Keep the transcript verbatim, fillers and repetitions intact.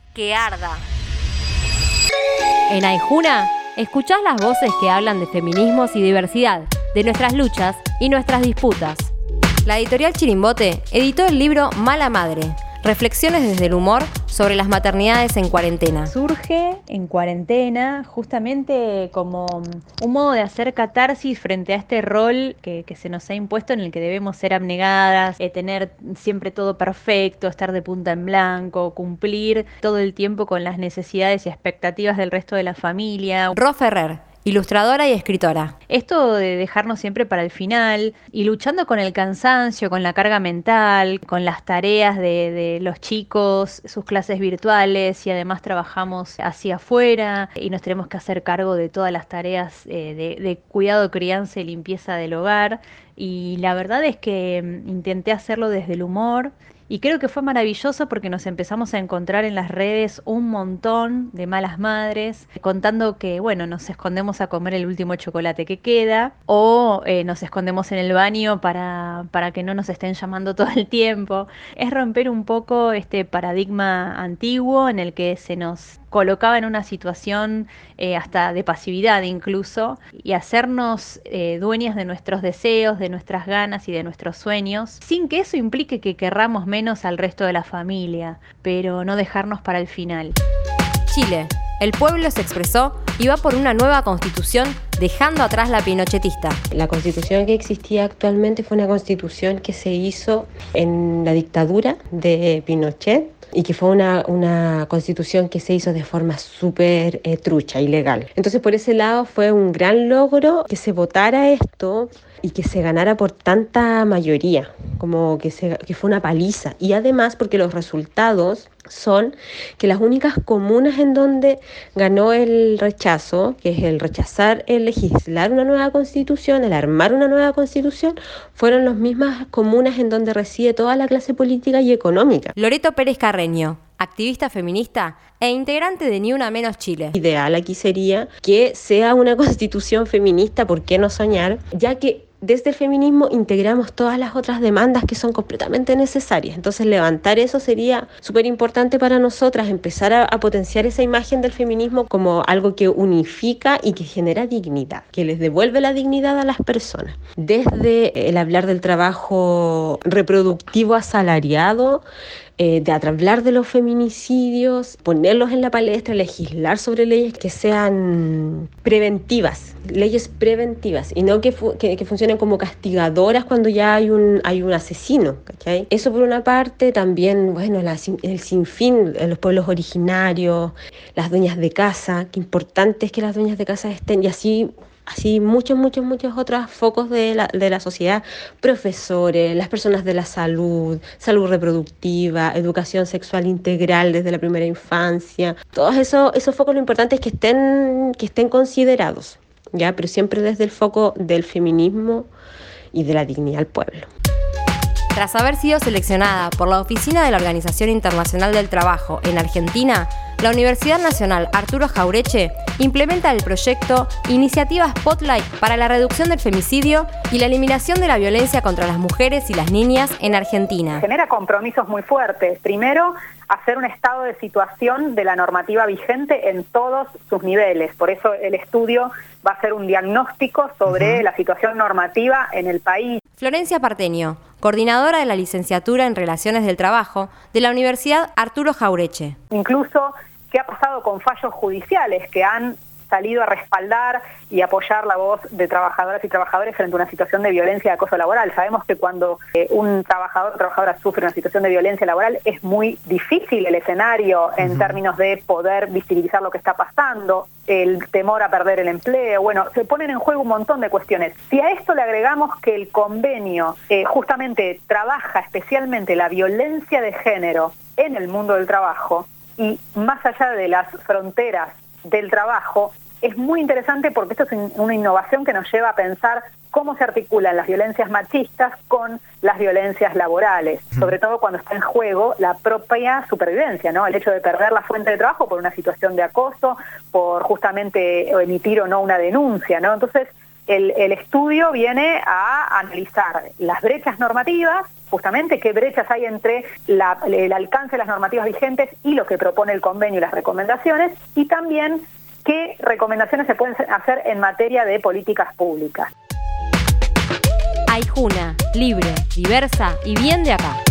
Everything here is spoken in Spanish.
que arda. En Aijuna, escuchás las voces que hablan de feminismos y diversidad, de nuestras luchas y nuestras disputas. La editorial Chirimbote editó el libro Mala Madre, reflexiones desde el humor sobre las maternidades en cuarentena. Surge en cuarentena justamente como un modo de hacer catarsis frente a este rol que, que se nos ha impuesto, en el que debemos ser abnegadas, eh, tener siempre todo perfecto, estar de punta en blanco, cumplir todo el tiempo con las necesidades y expectativas del resto de la familia. Ro Ferrer, ilustradora y escritora. Esto de dejarnos siempre para el final y luchando con el cansancio, con la carga mental, con las tareas de, de los chicos, sus clases virtuales, y además trabajamos hacia afuera y nos tenemos que hacer cargo de todas las tareas eh, de, de cuidado, crianza y limpieza del hogar. Y la verdad es que mm, intenté hacerlo desde el humor. Y creo que fue maravilloso porque nos empezamos a encontrar en las redes un montón de malas madres contando que, bueno, nos escondemos a comer el último chocolate que queda o eh, nos escondemos en el baño para, para que no nos estén llamando todo el tiempo. Es romper un poco este paradigma antiguo en el que se nos colocaba en una situación eh, hasta de pasividad incluso, y hacernos eh, dueñas de nuestros deseos, de nuestras ganas y de nuestros sueños, sin que eso implique que querramos menos al resto de la familia, pero no dejarnos para el final. Chile. El pueblo se expresó y va por una nueva constitución, dejando atrás la pinochetista. La constitución que existía actualmente fue una constitución que se hizo en la dictadura de Pinochet y que fue una, una constitución que se hizo de forma súper eh, trucha, ilegal. Entonces, por ese lado fue un gran logro que se votara esto y que se ganara por tanta mayoría, como que, se, que fue una paliza. Y además porque los resultados son que las únicas comunas en donde ganó el rechazo, que es el rechazar el legislar una nueva constitución, el armar una nueva constitución, fueron las mismas comunas en donde reside toda la clase política y económica. Loreto Pérez Carreño, activista feminista e integrante de Ni Una Menos Chile. Ideal aquí sería que sea una constitución feminista, ¿por qué no soñar? Ya que desde el feminismo integramos todas las otras demandas que son completamente necesarias. Entonces levantar eso sería súper importante para nosotras, empezar a, a potenciar esa imagen del feminismo como algo que unifica y que genera dignidad, que les devuelve la dignidad a las personas. Desde el hablar del trabajo reproductivo asalariado, Eh, de hablar de los feminicidios, ponerlos en la palestra, legislar sobre leyes que sean preventivas, leyes preventivas, y no que, fu- que, que funcionen como castigadoras cuando ya hay un, hay un asesino, ¿cachai? Eso por una parte. También, bueno, la, el sinfín, los pueblos originarios, las dueñas de casa, qué importante es que las dueñas de casa estén, y así... Así muchos, muchos, muchos otros focos de la, de la sociedad, profesores, las personas de la salud, salud reproductiva, educación sexual integral desde la primera infancia. Todos esos, esos focos, lo importante es que estén, que estén considerados, ¿ya? Pero siempre desde el foco del feminismo y de la dignidad del pueblo. Tras haber sido seleccionada por la Oficina de la Organización Internacional del Trabajo en Argentina, la Universidad Nacional Arturo Jauretche implementa el proyecto Iniciativa Spotlight para la reducción del femicidio y la eliminación de la violencia contra las mujeres y las niñas en Argentina. Genera compromisos muy fuertes. Primero, hacer un estado de situación de la normativa vigente en todos sus niveles. Por eso el estudio va a ser un diagnóstico sobre uh-huh. la situación normativa en el país. Florencia Parteño, coordinadora de la licenciatura en Relaciones del Trabajo de la Universidad Arturo Jauretche. Incluso, ¿qué ha pasado con fallos judiciales que han salido a respaldar y apoyar la voz de trabajadoras y trabajadores frente a una situación de violencia y acoso laboral? Sabemos que cuando eh, un trabajador o trabajadora sufre una situación de violencia laboral es muy difícil el escenario en uh-huh. términos de poder visibilizar lo que está pasando, el temor a perder el empleo. Bueno, se ponen en juego un montón de cuestiones. Si a esto le agregamos que el convenio eh, justamente trabaja especialmente la violencia de género en el mundo del trabajo y más allá de las fronteras del trabajo, es muy interesante porque esto es una innovación que nos lleva a pensar cómo se articulan las violencias machistas con las violencias laborales, sobre todo cuando está en juego la propia supervivencia, ¿no? El hecho de perder la fuente de trabajo por una situación de acoso, por justamente emitir o no una denuncia, ¿no? Entonces, el, el estudio viene a analizar las brechas normativas justamente qué brechas hay entre la, el alcance de las normativas vigentes y lo que propone el convenio y las recomendaciones, y también qué recomendaciones se pueden hacer en materia de políticas públicas. Aijuna, libre, diversa y bien de acá.